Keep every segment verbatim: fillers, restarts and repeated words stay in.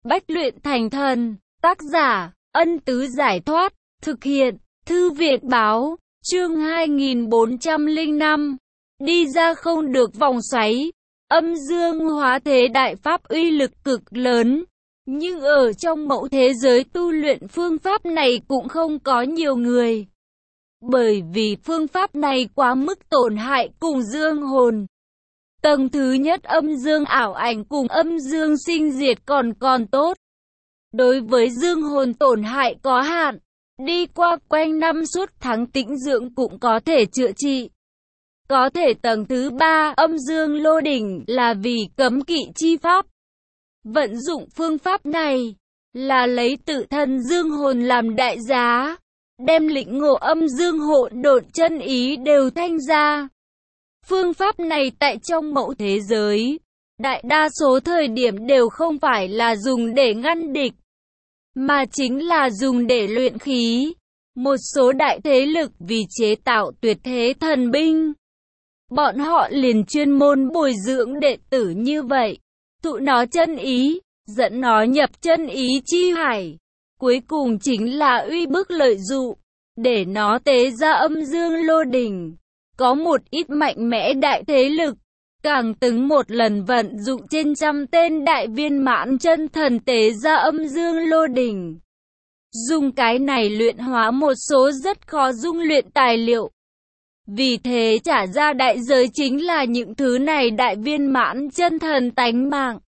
Bách luyện thành thần. Tác giả, Ân Tứ Giải Thoát. Thực hiện, Thư viện Báo. Chương hai nghìn bốn trăm lẻ năm. Đi ra không được vòng xoáy. Âm dương hóa thế đại pháp uy lực cực lớn. Nhưng ở trong mẫu thế giới tu luyện phương pháp này cũng không có nhiều người. Bởi vì phương pháp này quá mức tổn hại cùng dương hồn. Tầng thứ nhất âm dương ảo ảnh cùng âm dương sinh diệt còn còn tốt. Đối với dương hồn tổn hại có hạn, đi qua quanh năm suốt tháng tĩnh dưỡng cũng có thể chữa trị. Có thể tầng thứ ba âm dương lô đỉnh là vì cấm kỵ chi pháp. Vận dụng phương pháp này là lấy tự thân dương hồn làm đại giá, đem lĩnh ngộ âm dương hỗn độn chân ý đều thanh ra. Phương pháp này tại trong mẫu thế giới, đại đa số thời điểm đều không phải là dùng để ngăn địch, mà chính là dùng để luyện khí. Một số đại thế lực vì chế tạo tuyệt thế thần binh, bọn họ liền chuyên môn bồi dưỡng đệ tử như vậy, tụ nó chân ý, dẫn nó nhập chân ý chi hải. Cuối cùng chính là uy bức lợi dụ, để nó tế ra âm dương lô đỉnh. Có một ít mạnh mẽ đại thế lực, càng từng một lần vận dụng trên trăm tên đại viên mãn chân thần tế ra âm dương lô đỉnh. Dùng cái này luyện hóa một số rất khó dung luyện tài liệu. Vì thế trả ra đại giới chính là những thứ này đại viên mãn chân thần tánh mạng.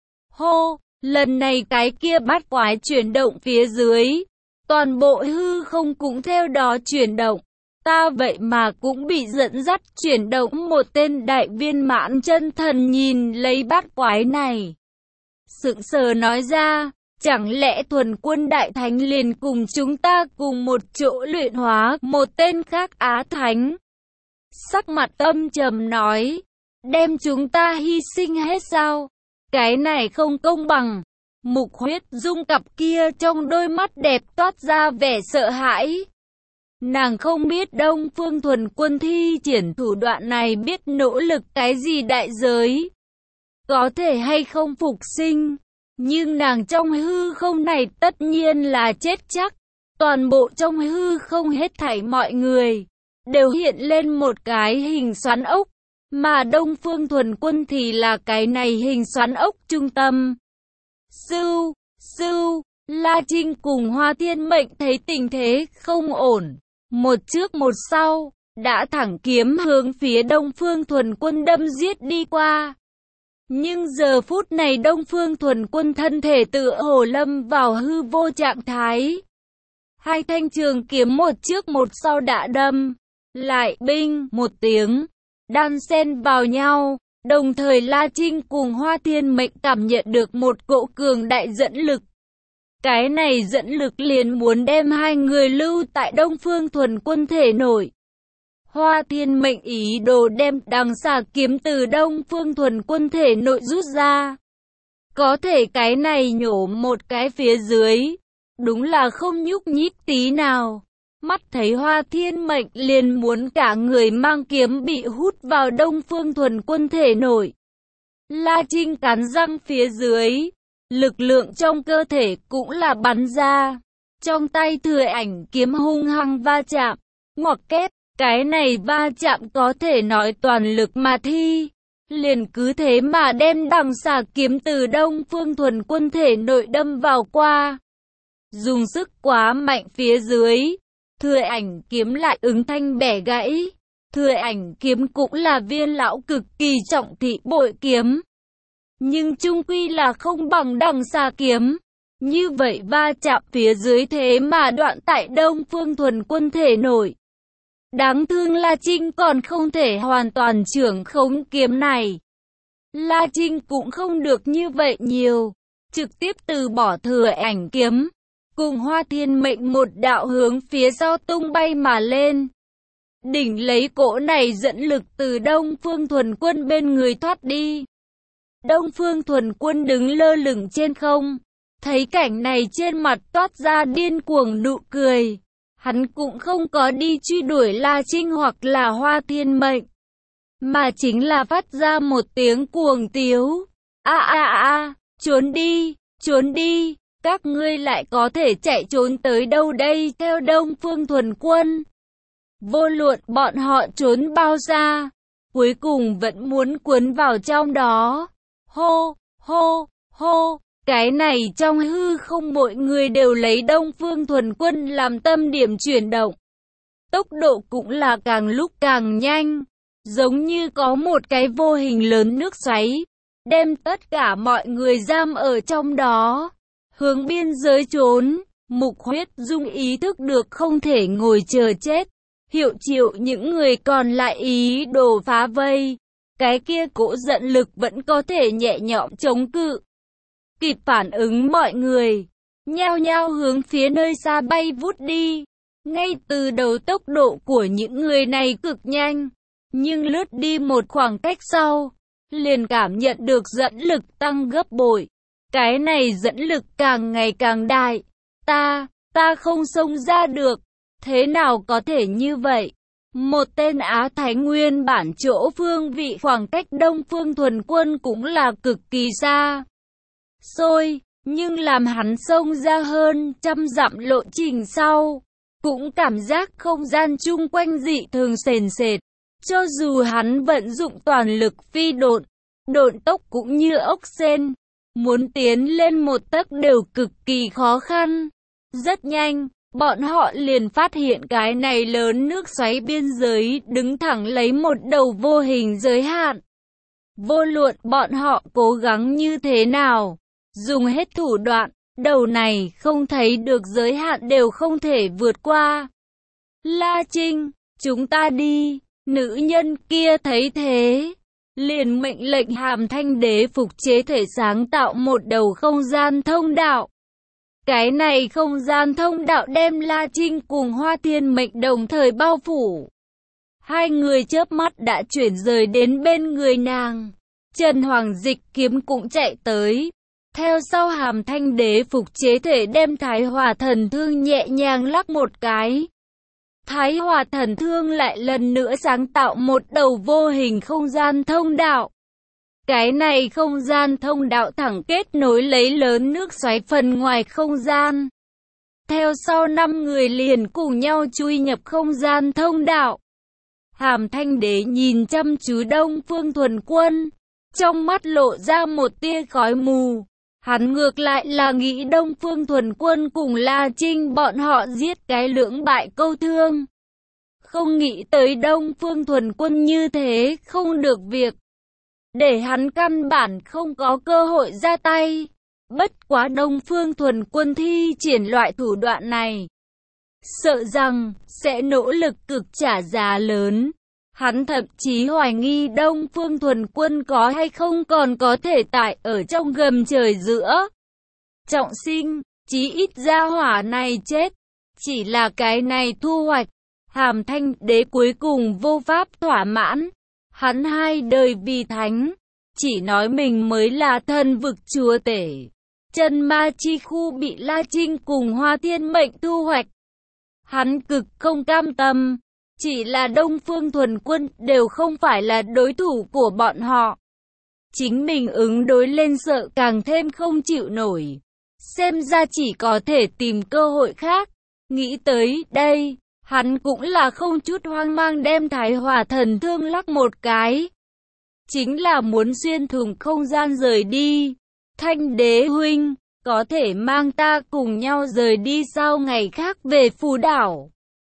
Hô, lần này cái kia bát quái chuyển động phía dưới, toàn bộ hư không cũng theo đó chuyển động. Ta vậy mà cũng bị dẫn dắt chuyển động. Một tên đại viên mãn chân thần nhìn lấy bát quái này, sững sờ nói ra, chẳng lẽ thuần quân đại thánh liền cùng chúng ta cùng một chỗ luyện hóa một tên khác á thánh? Sắc mặt âm trầm nói, đem chúng ta hy sinh hết sao? Cái này không công bằng. Mục Huyết Dung cặp kia trong đôi mắt đẹp toát ra vẻ sợ hãi. Nàng không biết Đông Phương Thuần Quân thi triển thủ đoạn này biết nỗ lực cái gì đại giới, có thể hay không phục sinh, nhưng nàng trong hư không này tất nhiên là chết chắc. Toàn bộ trong hư không hết thảy mọi người đều hiện lên một cái hình xoắn ốc, mà Đông Phương Thuần Quân thì là cái này hình xoắn ốc trung tâm. Sưu, sưu, La Trinh cùng Hoa Thiên Mệnh thấy tình thế không ổn, một trước một sau, đã thẳng kiếm hướng phía Đông Phương Thuần Quân đâm giết đi qua. Nhưng giờ phút này Đông Phương Thuần Quân thân thể tựa hồ lâm vào hư vô trạng thái. Hai thanh trường kiếm một trước một sau đã đâm, lại binh một tiếng, đan xen vào nhau. Đồng thời La Trinh cùng Hoa Thiên Mệnh cảm nhận được một cỗ cường đại dẫn lực. Cái này dẫn lực liền muốn đem hai người lưu tại Đông Phương Thuần Quân thể nội. Hoa Thiên Mệnh ý đồ đem đằng xà kiếm từ Đông Phương Thuần Quân thể nội rút ra. Có thể cái này nhổ một cái phía dưới, đúng là không nhúc nhích tí nào. Mắt thấy Hoa Thiên Mệnh liền muốn cả người mang kiếm bị hút vào Đông Phương Thuần Quân thể nội. La Trinh cắn răng phía dưới, lực lượng trong cơ thể cũng là bắn ra. Trong tay Thừa Ảnh kiếm hung hăng va chạm, ngoặc kép, cái này va chạm có thể nói toàn lực mà thi. Liền cứ thế mà đem đằng xà kiếm từ Đông Phương Thuần Quân thể nội đâm vào qua. Dùng sức quá mạnh phía dưới, Thừa Ảnh kiếm lại ứng thanh bẻ gãy. Thừa Ảnh kiếm cũng là viên lão cực kỳ trọng thị bội kiếm, nhưng chung quy là không bằng đằng xà kiếm. Như vậy va chạm phía dưới thế mà đoạn tại Đông Phương Thuần Quân thể nội. Đáng thương La Trinh còn không thể hoàn toàn trưởng khống kiếm này. La Trinh cũng không được như vậy nhiều, trực tiếp từ bỏ Thừa Ảnh kiếm, cùng Hoa Thiên Mệnh một đạo hướng phía sau tung bay mà lên. Đỉnh lấy cỗ này dẫn lực từ Đông Phương Thuần Quân bên người thoát đi. Đông Phương Thuần Quân đứng lơ lửng trên không, thấy cảnh này trên mặt toát ra điên cuồng nụ cười. Hắn cũng không có đi truy đuổi La Trinh hoặc là Hoa Thiên Mệnh, mà chính là phát ra một tiếng cuồng tiếu. A a a, trốn đi, trốn đi, các ngươi lại có thể chạy trốn tới đâu đây? Theo Đông Phương Thuần Quân, vô luận bọn họ trốn bao xa, cuối cùng vẫn muốn cuốn vào trong đó. Hô, hô, hô, cái này trong hư không mọi người đều lấy Đông Phương Thuần Quân làm tâm điểm chuyển động. Tốc độ cũng là càng lúc càng nhanh, giống như có một cái vô hình lớn nước xoáy, đem tất cả mọi người giam ở trong đó. Hướng biên giới trốn, Mục Huyết Dung ý thức được không thể ngồi chờ chết. Hiệu triệu những người còn lại ý đồ phá vây. Cái kia cỗ giận lực vẫn có thể nhẹ nhõm chống cự. Kịp phản ứng mọi người, nhao nhao hướng phía nơi xa bay vút đi. Ngay từ đầu tốc độ của những người này cực nhanh, nhưng lướt đi một khoảng cách sau, liền cảm nhận được dẫn lực tăng gấp bội. Cái này dẫn lực càng ngày càng đại. Ta, ta không xông ra được. Thế nào có thể như vậy? Một tên Á Thánh nguyên bản chỗ phương vị khoảng cách Đông Phương Thuần Quân cũng là cực kỳ xa xôi, nhưng làm hắn xông ra hơn trăm dặm lộ trình sau, cũng cảm giác không gian chung quanh dị thường sền sệt. Cho dù hắn vận dụng toàn lực phi độn, độn tốc cũng như ốc sên, muốn tiến lên một tấc đều cực kỳ khó khăn. Rất nhanh, bọn họ liền phát hiện cái này lớn nước xoáy biên giới đứng thẳng lấy một đầu vô hình giới hạn. Vô luận bọn họ cố gắng như thế nào, dùng hết thủ đoạn, đầu này không thấy được giới hạn đều không thể vượt qua. La Trinh, chúng ta đi. Nữ nhân kia thấy thế, liền mệnh lệnh Hàm Thanh Đế phục chế thể sáng tạo một đầu không gian thông đạo. Cái này không gian thông đạo đem La Trinh cùng Hoa Thiên Mệnh đồng thời bao phủ. Hai người chớp mắt đã chuyển rời đến bên người nàng. Trần Hoàng Dịch Kiếm cũng chạy tới. Theo sau Hàm Thanh Đế phục chế thể đem Thái Hỏa Thần Thương nhẹ nhàng lắc một cái. Thái Hỏa Thần Thương lại lần nữa sáng tạo một đầu vô hình không gian thông đạo. Cái này không gian thông đạo thẳng kết nối lấy lớn nước xoáy phần ngoài không gian. Theo sau năm người liền cùng nhau chui nhập không gian thông đạo. Hàm Thanh Đế nhìn chăm chú Đông Phương Thuần Quân, trong mắt lộ ra một tia khói mù. Hắn ngược lại là nghĩ Đông Phương Thuần Quân cùng La Trinh bọn họ giết cái lưỡng bại câu thương. Không nghĩ tới Đông Phương Thuần Quân như thế không được việc. Để hắn căn bản không có cơ hội ra tay. Bất quá Đông Phương Thuần Quân thi triển loại thủ đoạn này, sợ rằng sẽ nỗ lực cực trả giá lớn. Hắn thậm chí hoài nghi Đông Phương Thuần Quân có hay không còn có thể tại ở trong gầm trời giữa trọng sinh, chí ít gia hỏa này chết. Chỉ là cái này thu hoạch, Hàm Thanh Đế cuối cùng vô pháp thỏa mãn. Hắn hai đời vì thánh, chỉ nói mình mới là thần vực chúa tể. Chân ma chi khu bị La Trinh cùng Hoa Thiên Mệnh thu hoạch. Hắn cực không cam tâm, chỉ là Đông Phương Thuần Quân đều không phải là đối thủ của bọn họ. Chính mình ứng đối lên sợ càng thêm không chịu nổi. Xem ra chỉ có thể tìm cơ hội khác. Nghĩ tới đây, hắn cũng là không chút hoang mang đem Thái Hỏa Thần Thương lắc một cái. Chính là muốn xuyên thủng không gian rời đi. Thanh Đế huynh, có thể mang ta cùng nhau rời đi sau ngày khác về Phù Đảo.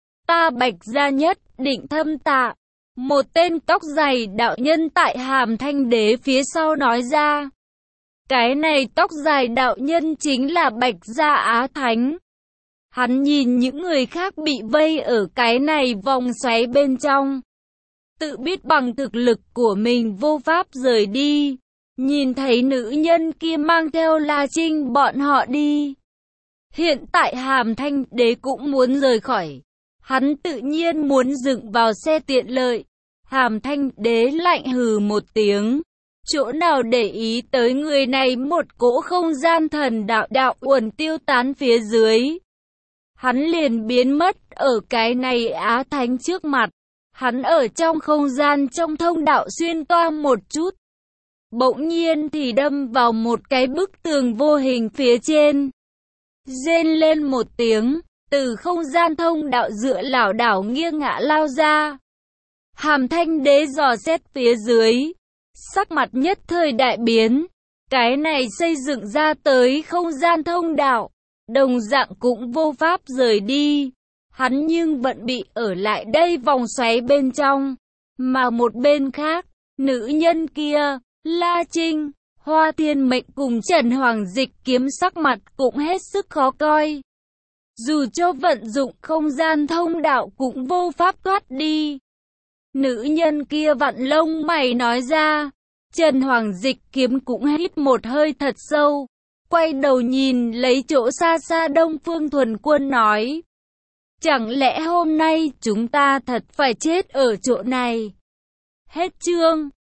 Ta Bạch Gia nhất định thâm tạ. Một tên tóc dày đạo nhân tại Hàm Thanh Đế phía sau nói ra. Cái này tóc dài đạo nhân chính là Bạch Gia Á Thánh. Hắn nhìn những người khác bị vây ở cái này vòng xoáy bên trong. Tự biết bằng thực lực của mình vô pháp rời đi. Nhìn thấy nữ nhân kia mang theo La Trinh bọn họ đi. Hiện tại Hàm Thanh Đế cũng muốn rời khỏi. Hắn tự nhiên muốn dựng vào xe tiện lợi. Hàm Thanh Đế lạnh hừ một tiếng. Chỗ nào để ý tới người này, một cỗ không gian thần đạo đạo uẩn tiêu tán phía dưới. Hắn liền biến mất ở cái này Á Thánh trước mặt. Hắn ở trong không gian trong thông đạo xuyên toa một chút. bỗng nhiên thì đâm vào một cái bức tường vô hình phía trên. Rên lên một tiếng, từ không gian thông đạo dựa lảo đảo nghiêng ngả lao ra. Hàm Thanh Đế dò xét phía dưới, sắc mặt nhất thời đại biến. Cái này xây dựng ra tới không gian thông đạo, đồng dạng cũng vô pháp rời đi. Hắn nhưng vẫn bị ở lại đây vòng xoáy bên trong. Mà một bên khác, nữ nhân kia, La Trinh, Hoa Thiên Mệnh cùng Trần Hoàng Dịch Kiếm sắc mặt cũng hết sức khó coi. Dù cho vận dụng không gian thông đạo cũng vô pháp thoát đi. Nữ nhân kia vặn lông mày nói ra. Trần Hoàng Dịch Kiếm cũng hít một hơi thật sâu, quay đầu nhìn lấy chỗ xa xa Đông Phương Thuần Quân nói. Chẳng lẽ hôm nay chúng ta thật phải chết ở chỗ này? Hết chương.